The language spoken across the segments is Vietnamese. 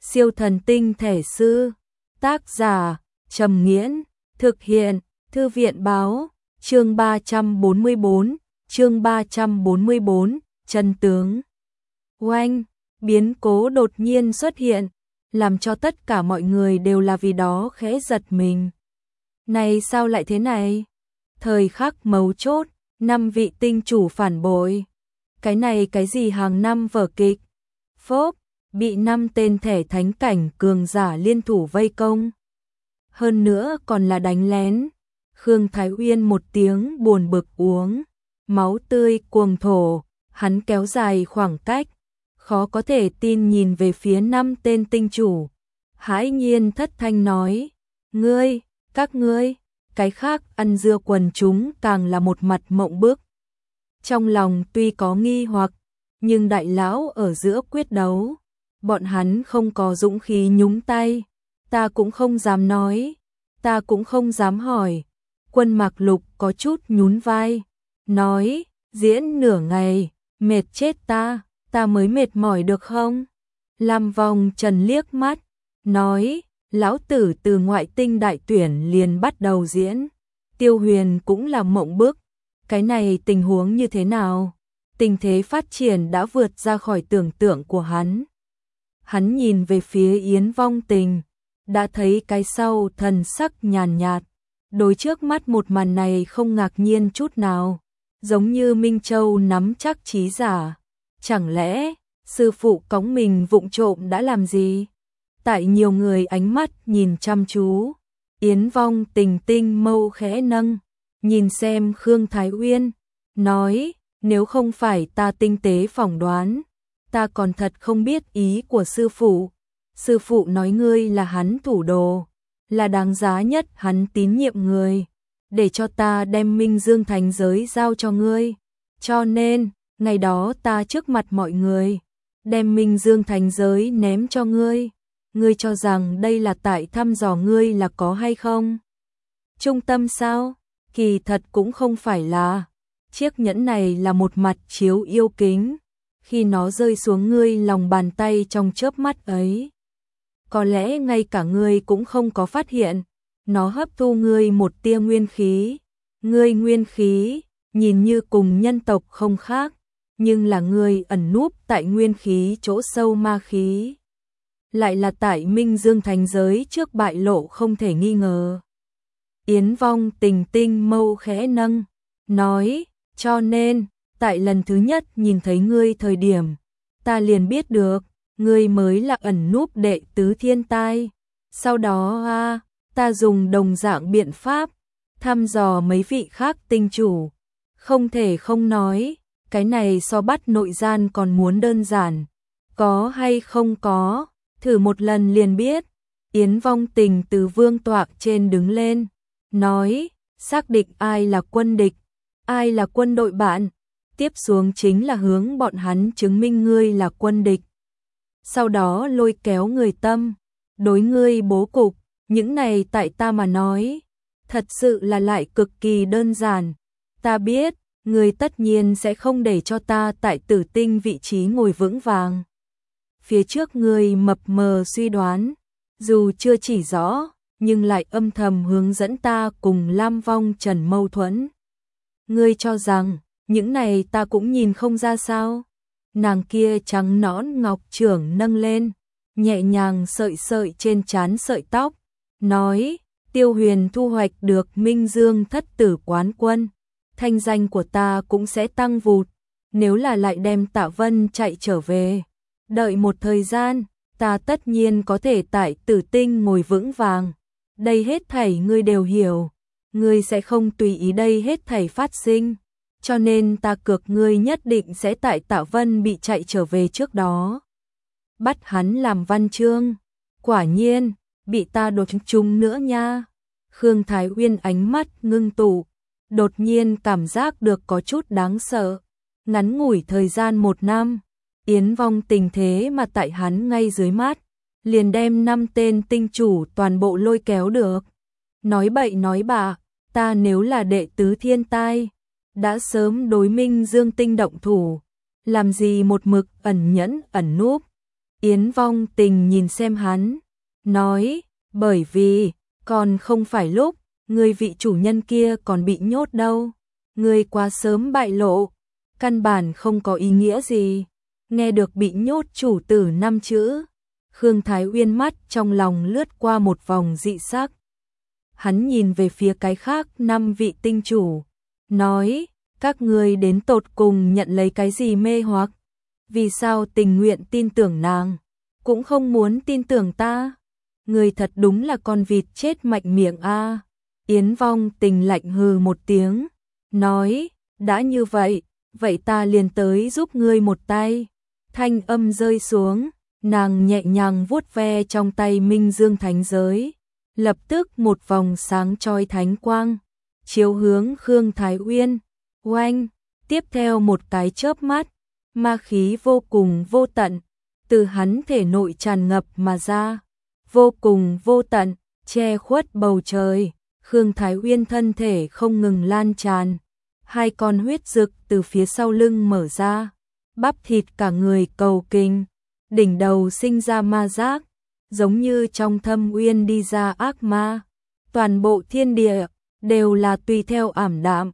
Siêu thần tinh thể sư. Tác giả Trầm Nghiễn. Thực hiện Thư viện báo. Chương 344. Chương 344. Chân tướng. Oanh, biến cố đột nhiên xuất hiện, làm cho tất cả mọi người đều là vì đó khẽ giật mình. Này sao lại thế này? Thời khắc mấu chốt, 5 vị tinh chủ phản bội. Cái này cái gì hàng năm vở kịch? Phốp, bị 5 tên thể thánh cảnh cường giả liên thủ vây công. Hơn nữa còn là đánh lén. Khương Thái Uyên một tiếng buồn bực uống máu tươi cuồng thổ, hắn kéo dài khoảng cách, khó có thể tin nhìn về phía 5 tên tinh chủ. Hãi nhiên thất thanh nói, ngươi, các ngươi, cái khác ăn dưa quần chúng càng là một mặt mộng bức. Trong lòng tuy có nghi hoặc, nhưng đại lão ở giữa quyết đấu, bọn hắn không có dũng khí nhúng tay, ta cũng không dám nói, ta cũng không dám hỏi. Quân Mạc Lục có chút nhún vai, nói, diễn nửa ngày, mệt chết ta mới mệt mỏi được không? Lam Vong Trần liếc mắt, nói, lão tử từ ngoại tinh đại tuyển liền bắt đầu diễn. Tiêu Huyền cũng là mộng bức, cái này tình huống như thế nào? Tình thế phát triển đã vượt ra khỏi tưởng tượng của hắn. Hắn nhìn về phía Yến Vong Tình, đã thấy cái sau thần sắc nhàn nhạt. Đối trước mắt một màn này không ngạc nhiên chút nào, giống như Minh Châu nắm chắc trí giả. Chẳng lẽ, sư phụ cõng mình vụng trộm đã làm gì? Tại nhiều người ánh mắt nhìn chăm chú, Yến Vong Tình tinh mâu khẽ nâng, nhìn xem Khương Thái Uyên, nói, nếu không phải ta tinh tế phỏng đoán, ta còn thật không biết ý của sư phụ. Sư phụ nói ngươi là hắn thủ đồ, là đáng giá nhất hắn tín nhiệm người, để cho ta đem Minh Dương Thành giới giao cho ngươi. Cho nên, ngày đó ta trước mặt mọi người, đem Minh Dương Thành giới ném cho ngươi. Ngươi cho rằng đây là tại thăm dò ngươi là có hay không? Trung tâm sao? Kỳ thật cũng không phải là. Chiếc nhẫn này là một mặt chiếu yêu kính, khi nó rơi xuống ngươi lòng bàn tay trong chớp mắt ấy. Có lẽ ngay cả ngươi cũng không có phát hiện, nó hấp thu ngươi một tia nguyên khí. Ngươi nguyên khí, nhìn như cùng nhân tộc không khác, nhưng là ngươi ẩn núp tại nguyên khí chỗ sâu ma khí. Lại là tại Minh Dương Thành giới trước bại lộ không thể nghi ngờ. Yến Vong Tình tinh mâu khẽ nâng, nói, cho nên, tại lần thứ nhất nhìn thấy ngươi thời điểm, ta liền biết được, ngươi mới là ẩn núp đệ tứ thiên tai. Sau đó ta dùng đồng dạng biện pháp, thăm dò mấy vị khác tinh chủ. Không thể không nói, cái này so bắt nội gian còn muốn đơn giản. Có hay không có, thử một lần liền biết. Yến Vong Tình từ vương tọa trên đứng lên, nói, xác định ai là quân địch, ai là quân đội bạn. Tiếp xuống chính là hướng bọn hắn chứng minh ngươi là quân địch. Sau đó lôi kéo người tâm, đối ngươi bố cục, những này tại ta mà nói, thật sự là lại cực kỳ đơn giản. Ta biết, ngươi tất nhiên sẽ không để cho ta tại Tử Tinh vị trí ngồi vững vàng. Phía trước ngươi mập mờ suy đoán, dù chưa chỉ rõ, nhưng lại âm thầm hướng dẫn ta cùng Lam Vong Trần mâu thuẫn. Ngươi cho rằng, những này ta cũng nhìn không ra sao? Nàng kia trắng nõn ngọc trưởng nâng lên, nhẹ nhàng sợi sợi trên trán sợi tóc, nói, Tiêu Huyền thu hoạch được Minh Dương thất tử quán quân, thanh danh của ta cũng sẽ tăng vụt. Nếu là lại đem Tạ Vân chạy trở về, đợi một thời gian, ta tất nhiên có thể tại Tử Tinh ngồi vững vàng. Đây hết thảy ngươi đều hiểu, ngươi sẽ không tùy ý đây hết thảy phát sinh. Cho nên ta cược ngươi nhất định sẽ tại Tạ Vân bị chạy trở về trước đó bắt hắn làm văn chương. Quả nhiên, bị ta đột trúng nữa nha. Khương Thái Uyên ánh mắt ngưng tụ, đột nhiên cảm giác được có chút đáng sợ. Ngắn ngủi thời gian 1 năm, Yến Vong Tình thế mà tại hắn ngay dưới mắt, liền đem 5 tên tinh chủ toàn bộ lôi kéo được. Nói bậy nói bạ, ta nếu là đệ tứ thiên tai, đã sớm đối Minh Dương Tinh động thủ, làm gì một mực ẩn nhẫn ẩn núp. Yến Vong Tình nhìn xem hắn, nói, bởi vì, còn không phải lúc, người vị chủ nhân kia còn bị nhốt đâu. Người quá sớm bại lộ, căn bản không có ý nghĩa gì. Nghe được bị nhốt chủ tử 5 chữ, Khương Thái Uyên mắt trong lòng lướt qua một vòng dị sắc. Hắn nhìn về phía cái khác 5 vị tinh chủ, nói, các ngươi đến tột cùng nhận lấy cái gì mê hoặc? Vì sao tình nguyện tin tưởng nàng, cũng không muốn tin tưởng ta? Người thật đúng là con vịt chết mạnh miệng a. Yến Vong Tình lạnh hừ một tiếng, nói, đã như vậy, vậy ta liền tới giúp ngươi một tay. Thanh âm rơi xuống, nàng nhẹ nhàng vuốt ve trong tay Minh Dương Thánh Giới, lập tức một vòng sáng chói thánh quang, chiếu hướng Khương Thái Uyên. Oanh, tiếp theo một cái chớp mắt, ma khí vô cùng vô tận, từ hắn thể nội tràn ngập mà ra, vô cùng vô tận, che khuất bầu trời. Khương Thái Uyên thân thể không ngừng lan tràn, hai con huyết rực từ phía sau lưng mở ra, bắp thịt cả người cầu kinh, đỉnh đầu sinh ra ma giác, giống như trong thâm uyên đi ra ác ma. Toàn bộ thiên địa đều là tùy theo ảm đạm,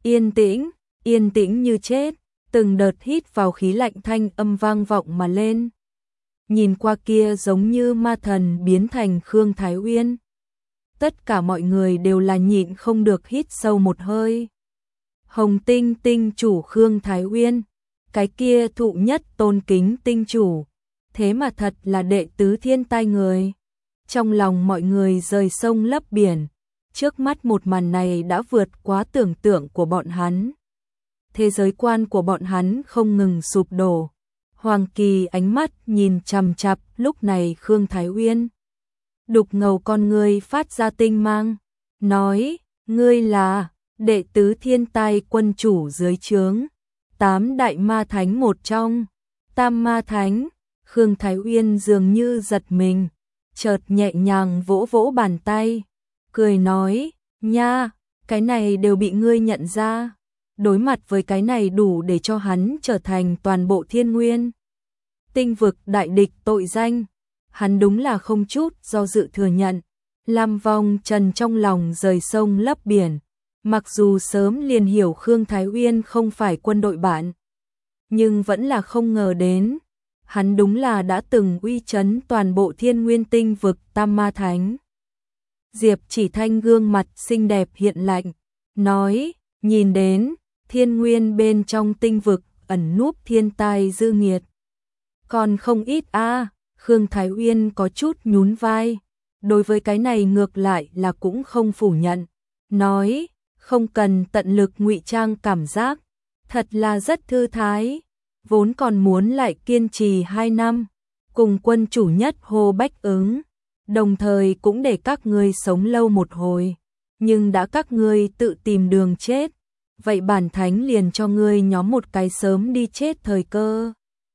yên tĩnh như chết, từng đợt hít vào khí lạnh thanh âm vang vọng mà lên. Nhìn qua kia giống như ma thần biến thành Khương Thái Uyên. Tất cả mọi người đều là nhịn không được hít sâu một hơi. Hồng Tinh tinh chủ Khương Thái Uyên, cái kia thụ nhất tôn kính tinh chủ, thế mà thật là đệ tứ thiên tai người. Trong lòng mọi người rời sông lấp biển, trước mắt một màn này đã vượt quá tưởng tượng của bọn hắn. Thế giới quan của bọn hắn không ngừng sụp đổ. Hoàng Kỳ ánh mắt nhìn chằm chằm lúc này Khương Thái Uyên. Đục ngầu con ngươi phát ra tinh mang, nói, ngươi là đệ tứ thiên tai quân chủ dưới trướng, 8 đại ma thánh một trong, Tam ma thánh. Khương Thái Uyên dường như giật mình, chợt nhẹ nhàng vỗ vỗ bàn tay, cười nói, nha, cái này đều bị ngươi nhận ra. Đối mặt với cái này đủ để cho hắn trở thành toàn bộ thiên nguyên tinh vực đại địch tội danh. Hắn đúng là không chút do dự thừa nhận. Lam Vong Trần trong lòng rời sông lấp biển, mặc dù sớm liền hiểu Khương Thái Uyên không phải quân đội bạn, nhưng vẫn là không ngờ đến, hắn đúng là đã từng uy chấn toàn bộ thiên nguyên tinh vực Tam Ma Thánh. Diệp Chỉ Thanh gương mặt xinh đẹp hiện lạnh, nói, nhìn đến, thiên nguyên bên trong tinh vực ẩn núp thiên tai dư nghiệt. Còn không ít a. Khương Thái Uyên có chút nhún vai, đối với cái này ngược lại là cũng không phủ nhận, nói, không cần tận lực ngụy trang cảm giác, thật là rất thư thái, vốn còn muốn lại kiên trì 2 năm, cùng quân chủ nhất Hồ Bách ứng, đồng thời cũng để các ngươi sống lâu một hồi, nhưng đã các ngươi tự tìm đường chết, vậy bản thánh liền cho ngươi nhóm một cái sớm đi chết thời cơ.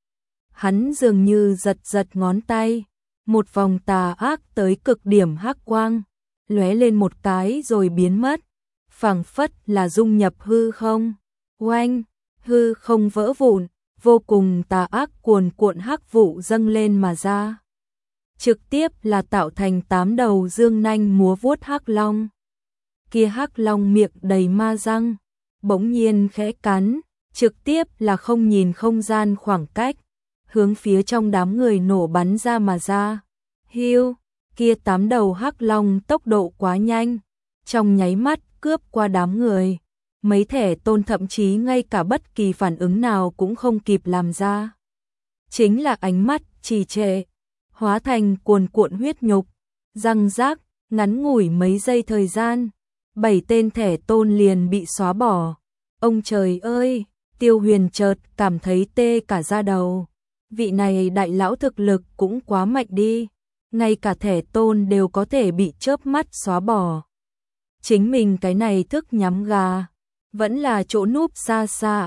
Hắn dường như giật giật ngón tay, một vòng tà ác tới cực điểm hắc quang, lóe lên một cái rồi biến mất, phảng phất là dung nhập hư không. Oanh, hư không vỡ vụn, vô cùng tà ác cuồn cuộn hắc vụ dâng lên mà ra. Trực tiếp là tạo thành 8 đầu dương nanh múa vuốt hắc long. Kia hắc long miệng đầy ma răng, bỗng nhiên khẽ cắn, trực tiếp là không nhìn không gian khoảng cách, hướng phía trong đám người nổ bắn ra mà ra. Hiu, kia 8 đầu hắc long tốc độ quá nhanh, trong nháy mắt cướp qua đám người. Mấy thể tôn thậm chí ngay cả bất kỳ phản ứng nào cũng không kịp làm ra. Chính là ánh mắt trì trệ, hóa thành cuồn cuộn huyết nhục, răng rác, ngắn ngủi mấy giây thời gian, 7 tên thể tôn liền bị xóa bỏ. Ông trời ơi, Tiêu Huyền chợt cảm thấy tê cả da đầu. Vị này đại lão thực lực cũng quá mạnh đi, ngay cả thể tôn đều có thể bị chớp mắt xóa bỏ. Chính mình cái này thức nhắm gà, vẫn là chỗ núp xa xa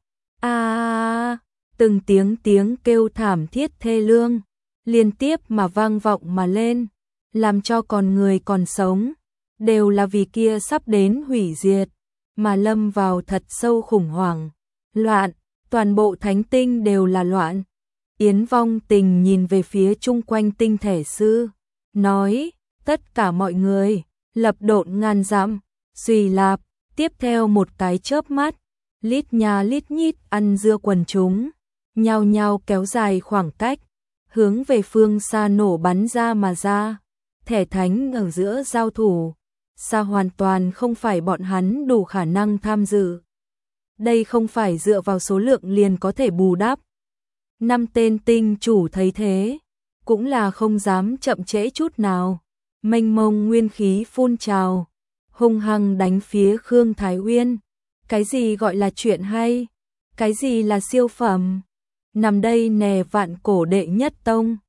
a. Từng tiếng kêu thảm thiết thê lương, liên tiếp mà vang vọng mà lên, làm cho con người còn sống, đều là vì kia sắp đến hủy diệt, mà lâm vào thật sâu khủng hoảng. Loạn, toàn bộ thánh tinh đều là loạn. Yến Vong Tình nhìn về phía chung quanh tinh thể sư, nói, tất cả mọi người, lập độn ngàn dặm, suy lạp, tiếp theo một cái chớp mắt, lít nhà lít nhít ăn dưa quần chúng, nhao nhao kéo dài khoảng cách, hướng về phương xa nổ bắn ra mà ra, thẻ thánh ở giữa giao thủ, xa hoàn toàn không phải bọn hắn đủ khả năng tham dự. Đây không phải dựa vào số lượng liền có thể bù đắp. 5 tên tinh chủ thấy thế, cũng là không dám chậm trễ chút nào, mênh mông nguyên khí phun trào, hung hăng đánh phía Khương Thái Uyên. Cái gì gọi là chuyện hay? Cái gì là siêu phẩm? Nằm đây nè vạn cổ đệ nhất tông,